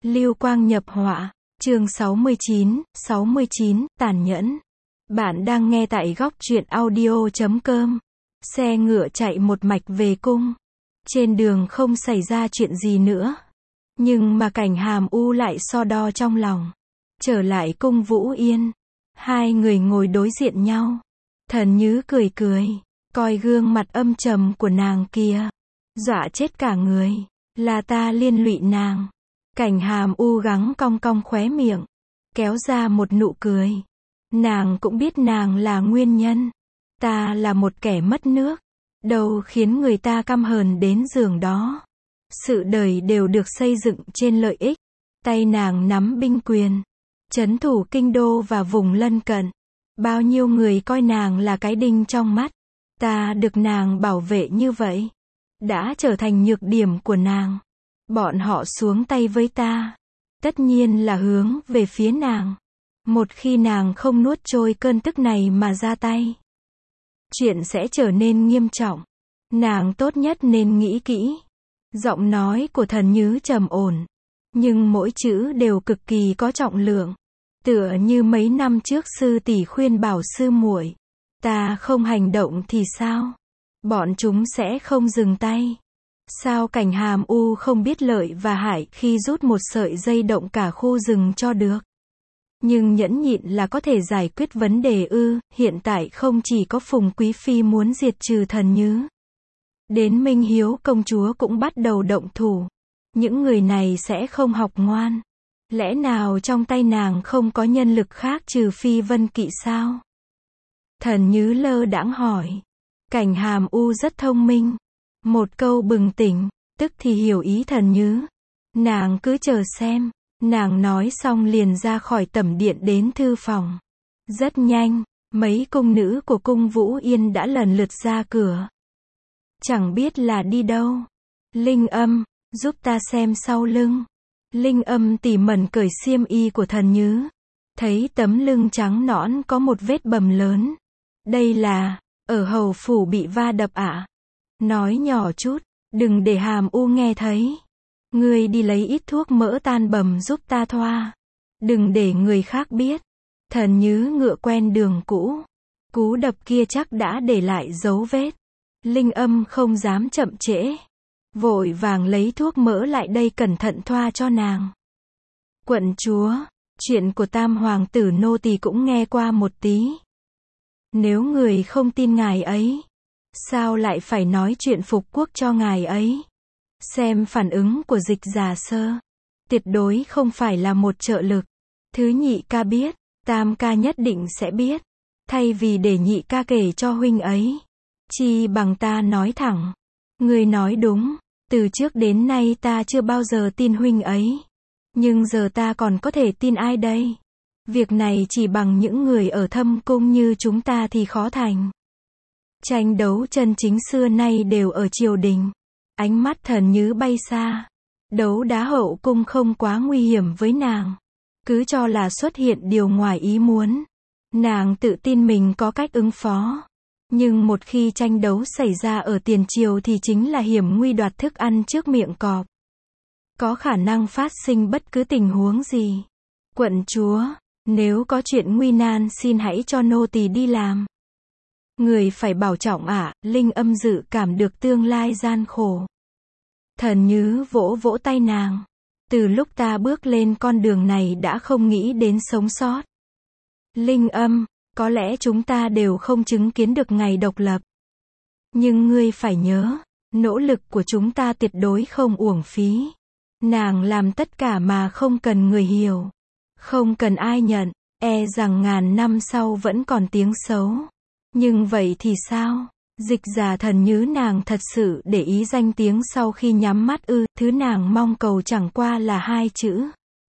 Lưu quang nhập họa. Chương 69, tàn nhẫn. Bạn đang nghe tại góc truyện audio.com. Xe ngựa chạy một mạch về cung. Trên đường không xảy ra chuyện gì nữa. Nhưng mà Cảnh Hàm U lại so đo trong lòng. Trở lại cung Vũ Yên. Hai người ngồi đối diện nhau. Thần Nhứ cười cười. Coi gương mặt âm trầm của nàng kia. Dọa chết cả người. Là ta liên lụy nàng. Cảnh Hàm U gắng cong cong khóe miệng. Kéo ra một nụ cười. Nàng cũng biết nàng là nguyên nhân. Ta là một kẻ mất nước. Đâu khiến người ta căm hờn đến giường đó. Sự đời đều được xây dựng trên lợi ích. Tay nàng nắm binh quyền. Trấn thủ kinh đô và vùng lân cận. Bao nhiêu người coi nàng là cái đinh trong mắt. Ta được nàng bảo vệ như vậy. Đã trở thành nhược điểm của nàng. Bọn họ xuống tay với ta. Tất nhiên là hướng về phía nàng. Một khi nàng không nuốt trôi cơn tức này mà ra tay. Chuyện sẽ trở nên nghiêm trọng. Nàng tốt nhất nên nghĩ kỹ. Giọng nói của Thần Nhứ trầm ổn. Nhưng mỗi chữ đều cực kỳ có trọng lượng. Tựa như mấy năm trước sư tỷ khuyên bảo sư muội. Ta không hành động thì sao? Bọn chúng sẽ không dừng tay. Sao Cảnh Hàm U không biết lợi và hại khi rút một sợi dây động cả khu rừng cho được? Nhưng nhẫn nhịn là có thể giải quyết vấn đề ư? Hiện tại không chỉ có Phùng Quý Phi muốn diệt trừ Thần Nhứ. Đến Minh Hiếu công chúa cũng bắt đầu động thủ. Những người này sẽ không học ngoan. Lẽ nào trong tay nàng không có nhân lực khác trừ Phi Vân Kỵ sao? Thần Nhứ lơ đãng hỏi. Cảnh Hàm U rất thông minh. Một câu bừng tỉnh, tức thì hiểu ý Thần Nhứ. Nàng cứ chờ xem. Nàng nói xong liền ra khỏi tẩm điện đến thư phòng. Rất nhanh, mấy cung nữ của cung Vũ Yên đã lần lượt ra cửa. Chẳng biết là đi đâu. Linh Âm, giúp ta xem sau lưng. Linh Âm tỉ mẩn cởi xiêm y của Thần Nhứ. Thấy tấm lưng trắng nõn có một vết bầm lớn. Đây là, ở hầu phủ bị va đập ạ. Nói nhỏ chút, đừng để Hàm U nghe thấy. Ngươi đi lấy ít thuốc mỡ tan bầm giúp ta thoa. Đừng để người khác biết. Thần Nhứ ngựa quen đường cũ. Cú đập kia chắc đã để lại dấu vết. Linh Âm không dám chậm trễ. Vội vàng lấy thuốc mỡ lại đây cẩn thận thoa cho nàng. Quận chúa, chuyện của Tam hoàng tử nô tỳ cũng nghe qua một tí. Nếu người không tin ngài ấy, sao lại phải nói chuyện phục quốc cho ngài ấy? Xem phản ứng của Dịch Giả Sơ. Tuyệt đối không phải là một trợ lực. Thứ nhị ca biết, Tam ca nhất định sẽ biết. Thay vì để nhị ca kể cho huynh ấy, chi bằng ta nói thẳng. Người nói đúng, từ trước đến nay ta chưa bao giờ tin huynh ấy. Nhưng giờ ta còn có thể tin ai đây? Việc này chỉ bằng những người ở thâm cung như chúng ta thì khó thành. Tranh đấu chân chính xưa nay đều ở triều đình. Ánh mắt Thần Nhứ bay xa. Đấu đá hậu cung không quá nguy hiểm với nàng. Cứ cho là xuất hiện điều ngoài ý muốn. Nàng tự tin mình có cách ứng phó. Nhưng một khi tranh đấu xảy ra ở tiền triều thì chính là hiểm nguy đoạt thức ăn trước miệng cọp. Có khả năng phát sinh bất cứ tình huống gì. Quận chúa, nếu có chuyện nguy nan xin hãy cho nô tỳ đi làm. Người phải bảo trọng ạ. Linh Âm dự cảm được tương lai gian khổ. Thần Nhứ vỗ vỗ tay nàng. Từ lúc ta bước lên con đường này đã không nghĩ đến sống sót. Linh Âm, có lẽ chúng ta đều không chứng kiến được ngày độc lập. Nhưng ngươi phải nhớ, nỗ lực của chúng ta tuyệt đối không uổng phí. Nàng làm tất cả mà không cần người hiểu. Không cần ai nhận, e rằng ngàn năm sau vẫn còn tiếng xấu. Nhưng vậy thì sao? Dịch Giả Thần Nhứ nàng thật sự để ý danh tiếng sau khi nhắm mắt ư? Thứ nàng mong cầu chẳng qua là hai chữ.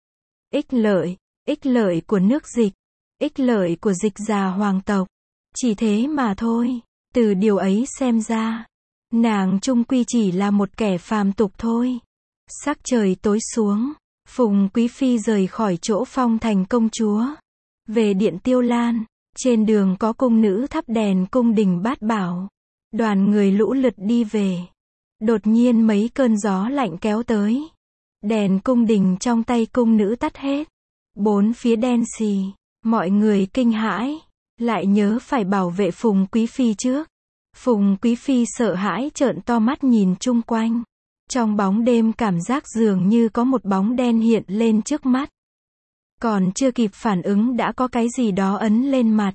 Ích lợi của nước Dịch. Ích lợi của Dịch Giả hoàng tộc. Chỉ thế mà thôi. Từ điều ấy xem ra, nàng chung quy chỉ là một kẻ phàm tục thôi. Sắc trời tối xuống, Phùng Quý Phi rời khỏi chỗ phong thành công chúa. Về điện Tiêu Lan, trên đường có cung nữ thắp đèn cung đình bát bảo. Đoàn người lũ lượt đi về. Đột nhiên mấy cơn gió lạnh kéo tới. Đèn cung đình trong tay cung nữ tắt hết. Bốn phía đen xì. Mọi người kinh hãi. Lại nhớ phải bảo vệ Phùng Quý Phi trước. Phùng Quý Phi sợ hãi trợn to mắt nhìn chung quanh. Trong bóng đêm cảm giác dường như có một bóng đen hiện lên trước mắt. Còn chưa kịp phản ứng đã có cái gì đó ấn lên mặt.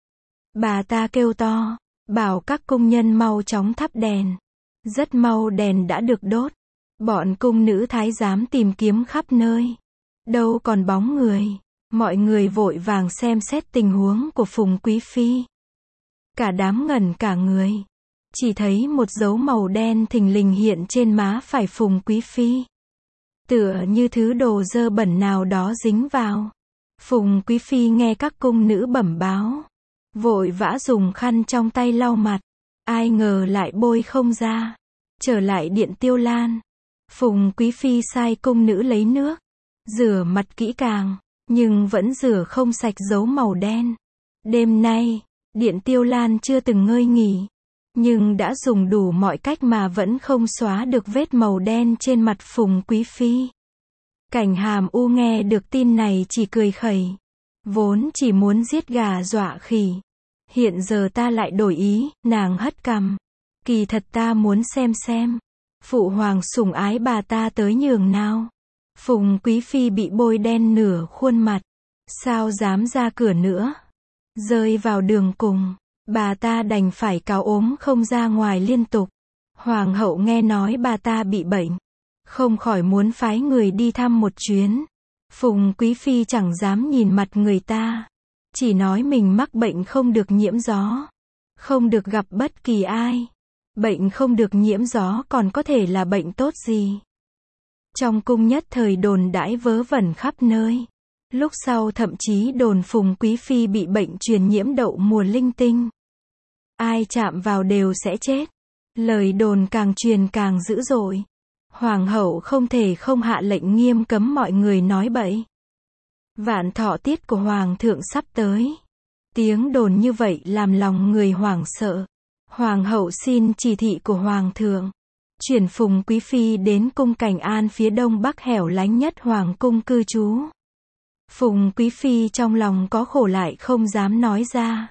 Bà ta kêu to, bảo các cung nhân mau chóng thắp đèn. Rất mau đèn đã được đốt. Bọn cung nữ thái giám tìm kiếm khắp nơi. Đâu còn bóng người. Mọi người vội vàng xem xét tình huống của Phùng Quý Phi. Cả đám ngẩn cả người. Chỉ thấy một dấu màu đen thình lình hiện trên má phải Phùng Quý Phi. Tựa như thứ đồ dơ bẩn nào đó dính vào. Phùng Quý Phi nghe các cung nữ bẩm báo. Vội vã dùng khăn trong tay lau mặt. Ai ngờ lại bôi không ra. Trở lại điện Tiêu Lan. Phùng Quý Phi sai cung nữ lấy nước. Rửa mặt kỹ càng. Nhưng vẫn rửa không sạch dấu màu đen. Đêm nay, điện Tiêu Lan chưa từng ngơi nghỉ. Nhưng đã dùng đủ mọi cách mà vẫn không xóa được vết màu đen trên mặt Phùng Quý Phi. Cảnh Hàm U nghe được tin này chỉ cười khẩy. Vốn chỉ muốn giết gà dọa khỉ. Hiện giờ ta lại đổi ý, nàng hất cằm. Kỳ thật ta muốn xem. Phụ hoàng sủng ái bà ta tới nhường nào. Phùng Quý Phi bị bôi đen nửa khuôn mặt. Sao dám ra cửa nữa. Rơi vào đường cùng. Bà ta đành phải cáo ốm không ra ngoài liên tục. Hoàng hậu nghe nói bà ta bị bệnh. Không khỏi muốn phái người đi thăm một chuyến. Phùng Quý Phi chẳng dám nhìn mặt người ta. Chỉ nói mình mắc bệnh không được nhiễm gió. Không được gặp bất kỳ ai. Bệnh không được nhiễm gió còn có thể là bệnh tốt gì. Trong cung nhất thời đồn đãi vớ vẩn khắp nơi. Lúc sau thậm chí đồn Phùng Quý Phi bị bệnh truyền nhiễm đậu mùa linh tinh. Ai chạm vào đều sẽ chết. Lời đồn càng truyền càng dữ dội. Hoàng hậu không thể không hạ lệnh nghiêm cấm mọi người nói bậy. Vạn thọ tiết của Hoàng thượng sắp tới. Tiếng đồn như vậy làm lòng người hoảng sợ. Hoàng hậu xin chỉ thị của Hoàng thượng. Chuyển Phùng Quý Phi đến cung Cảnh An phía đông bắc hẻo lánh nhất Hoàng cung cư trú. Phùng Quý Phi trong lòng có khổ lại không dám nói ra.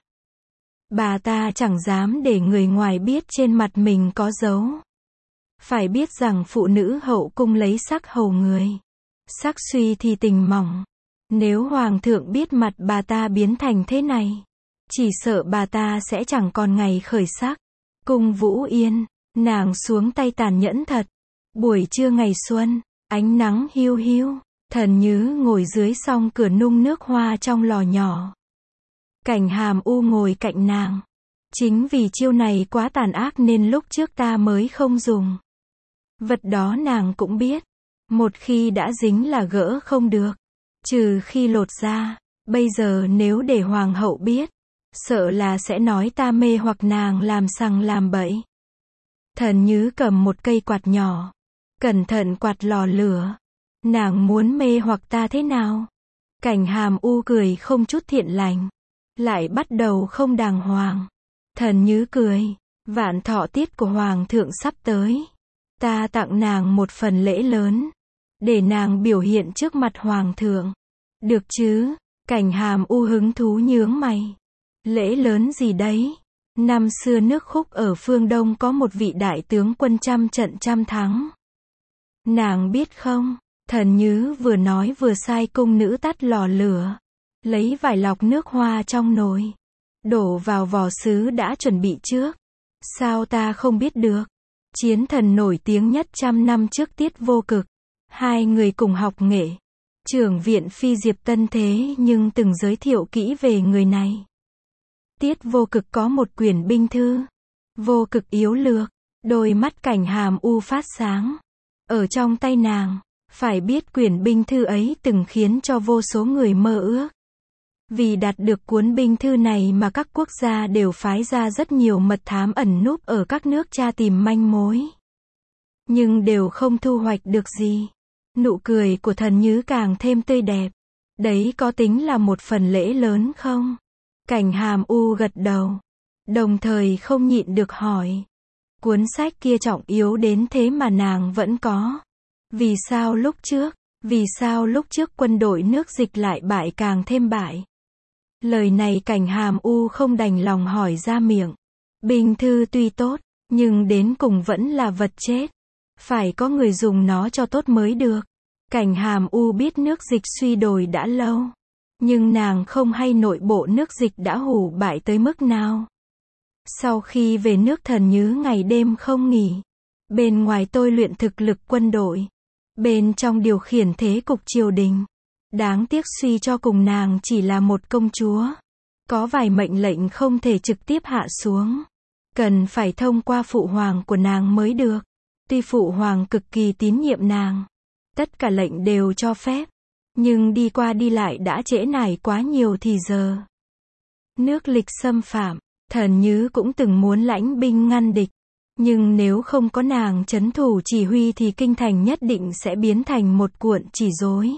Bà ta chẳng dám để người ngoài biết trên mặt mình có dấu. Phải biết rằng phụ nữ hậu cung lấy sắc hầu người. Sắc suy thì tình mỏng. Nếu Hoàng thượng biết mặt bà ta biến thành thế này, chỉ sợ bà ta sẽ chẳng còn ngày khởi sắc. Cung Vũ Yên, nàng xuống tay tàn nhẫn thật. Buổi trưa ngày xuân, ánh nắng hiu hiu, Thần Nhứ ngồi dưới song cửa nung nước hoa trong lò nhỏ. Cảnh Hàm U ngồi cạnh nàng. Chính vì chiêu này quá tàn ác nên lúc trước ta mới không dùng. Vật đó nàng cũng biết. Một khi đã dính là gỡ không được. Trừ khi lột ra. Bây giờ nếu để Hoàng hậu biết, sợ là sẽ nói ta mê hoặc nàng làm sằng làm bậy. Thần Nhứ cầm một cây quạt nhỏ. Cẩn thận quạt lò lửa. Nàng muốn mê hoặc ta thế nào? Cảnh Hàm U cười không chút thiện lành. Lại bắt đầu không đàng hoàng. Thần Nhứ cười. Vạn thọ tiết của Hoàng thượng sắp tới. Ta tặng nàng một phần lễ lớn. Để nàng biểu hiện trước mặt Hoàng thượng. Được chứ? Cảnh Hàm U hứng thú nhướng mày. Lễ lớn gì đấy? Năm xưa nước Khúc ở phương Đông có một vị đại tướng quân trăm trận trăm thắng. Nàng biết không? Thần Nhứ vừa nói vừa sai cung nữ tắt lò lửa. Lấy vải lọc nước hoa trong nồi. Đổ vào vò sứ đã chuẩn bị trước. Sao ta không biết được? Chiến thần nổi tiếng nhất trăm năm trước Tiết Vô Cực. Hai người cùng học nghệ. Trưởng viện Phi Diệp Tân thế nhưng từng giới thiệu kỹ về người này. Tiết Vô Cực có một quyển binh thư. Vô Cực yếu lược. Đôi mắt Cảnh Hàm U phát sáng. Ở trong tay nàng. Phải biết quyển binh thư ấy từng khiến cho vô số người mơ ước. Vì đạt được cuốn binh thư này mà các quốc gia đều phái ra rất nhiều mật thám ẩn núp ở các nước tra tìm manh mối. Nhưng đều không thu hoạch được gì. Nụ cười của Thần Nhứ càng thêm tươi đẹp. Đấy có tính là một phần lễ lớn không? Cảnh Hàm U gật đầu. Đồng thời không nhịn được hỏi. Cuốn sách kia trọng yếu đến thế mà nàng vẫn có. Vì sao lúc trước quân đội nước Dịch lại bại càng thêm bại? Lời này Cảnh Hàm U không đành lòng hỏi ra miệng. Binh thư tuy tốt, nhưng đến cùng vẫn là vật chết. Phải có người dùng nó cho tốt mới được. Cảnh Hàm U biết nước Dịch suy đồi đã lâu. Nhưng nàng không hay nội bộ nước Dịch đã hủ bại tới mức nào. Sau khi về nước Thần Nhứ ngày đêm không nghỉ. Bên ngoài tôi luyện thực lực quân đội. Bên trong điều khiển thế cục triều đình. Đáng tiếc suy cho cùng nàng chỉ là một công chúa. Có vài mệnh lệnh không thể trực tiếp hạ xuống. Cần phải thông qua phụ hoàng của nàng mới được. Tuy phụ hoàng cực kỳ tín nhiệm nàng. Tất cả lệnh đều cho phép. Nhưng đi qua đi lại đã trễ nải quá nhiều thì giờ. Nước Lịch xâm phạm. Thần Nhứ cũng từng muốn lãnh binh ngăn địch. Nhưng nếu không có nàng trấn thủ chỉ huy thì kinh thành nhất định sẽ biến thành một cuộn chỉ rối.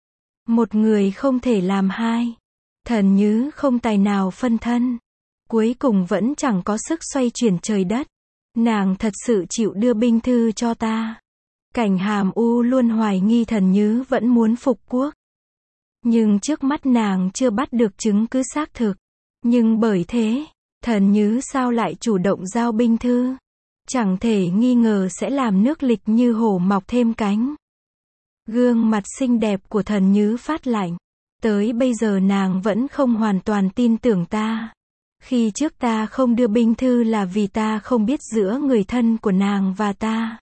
Một người không thể làm hai. Thần Nhứ không tài nào phân thân. Cuối cùng vẫn chẳng có sức xoay chuyển trời đất. Nàng thật sự chịu đưa binh thư cho ta. Cảnh Hàm U luôn hoài nghi Thần Nhứ vẫn muốn phục quốc. Nhưng trước mắt nàng chưa bắt được chứng cứ xác thực. Nhưng bởi thế, Thần Nhứ sao lại chủ động giao binh thư? Chẳng thể nghi ngờ sẽ làm nước Lịch như hổ mọc thêm cánh. Gương mặt xinh đẹp của Thần Nhứ phát lạnh. Tới bây giờ nàng vẫn không hoàn toàn tin tưởng ta. Khi trước ta không đưa binh thư là vì ta không biết giữa người thân của nàng và ta.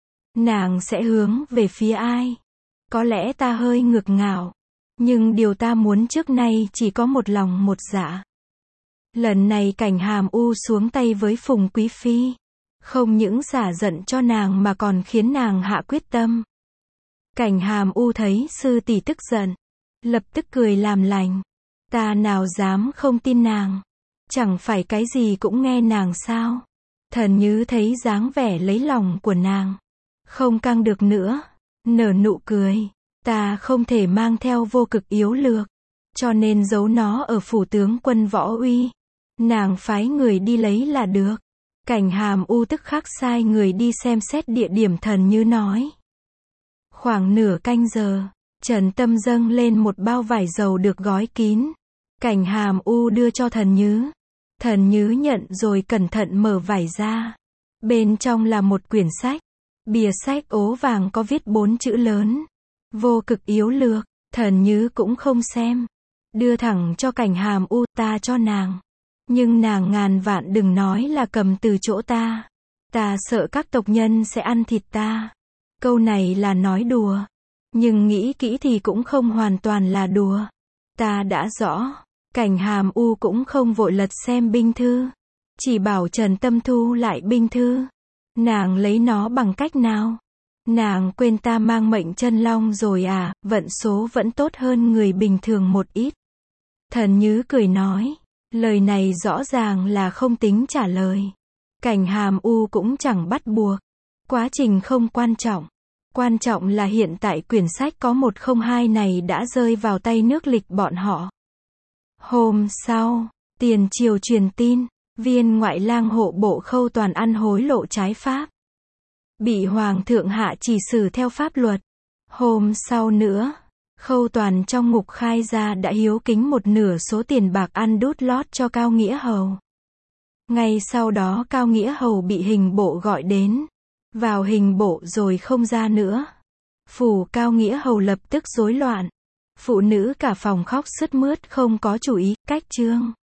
Nàng sẽ hướng về phía ai? Có lẽ ta hơi ngược ngạo. Nhưng điều ta muốn trước nay chỉ có một lòng một dạ. Lần này Cảnh Hàm U xuống tay với Phùng Quý Phi. Không những xả giận cho nàng mà còn khiến nàng hạ quyết tâm. Cảnh Hàm U thấy sư tỷ tức giận. Lập tức cười làm lành. Ta nào dám không tin nàng. Chẳng phải cái gì cũng nghe nàng sao. Thần Nhứ thấy dáng vẻ lấy lòng của nàng. Không căng được nữa. Nở nụ cười. Ta không thể mang theo vô cực yếu lược. Cho nên giấu nó ở phủ tướng quân Võ Uy. Nàng phái người đi lấy là được. Cảnh Hàm U tức khắc sai người đi xem xét địa điểm Thần Nhứ nói. Khoảng nửa canh giờ, Trần Tâm dâng lên một bao vải dầu được gói kín. Cảnh Hàm U đưa cho Thần Nhứ. Thần Nhứ nhận rồi cẩn thận mở vải ra. Bên trong là một quyển sách. Bìa sách ố vàng có viết 4 chữ lớn. Vô cực yếu lược. Thần Nhứ cũng không xem. Đưa thẳng cho Cảnh Hàm U, ta cho nàng. Nhưng nàng ngàn vạn đừng nói là cầm từ chỗ ta. Ta sợ các tộc nhân sẽ ăn thịt ta. Câu này là nói đùa. Nhưng nghĩ kỹ thì cũng không hoàn toàn là đùa. Ta đã rõ. Cảnh Hàm U cũng không vội lật xem binh thư. Chỉ bảo Trần Tâm thu lại binh thư. Nàng lấy nó bằng cách nào? Nàng quên ta mang mệnh chân long rồi à, vận số vẫn tốt hơn người bình thường một ít. Thần Nhứ cười nói. Lời này rõ ràng là không tính trả lời. Cảnh Hàm U cũng chẳng bắt buộc. Quá trình không quan trọng. Quan trọng là hiện tại quyển sách có 102 này đã rơi vào tay nước Lịch bọn họ. Hôm sau, tiền triều truyền tin, viên ngoại lang hộ bộ Khâu Toàn ăn hối lộ trái pháp. Bị Hoàng thượng hạ chỉ xử theo pháp luật. Hôm sau nữa, Khâu Toàn trong ngục khai ra đã hiếu kính một nửa số tiền bạc ăn đút lót cho Cao Nghĩa Hầu. Ngay sau đó Cao Nghĩa Hầu bị hình bộ gọi đến. Vào hình bộ rồi không ra nữa. Phủ Cao Nghĩa Hầu lập tức rối loạn. Phụ nữ cả phòng khóc sướt mướt không có chủ ý, cách trương.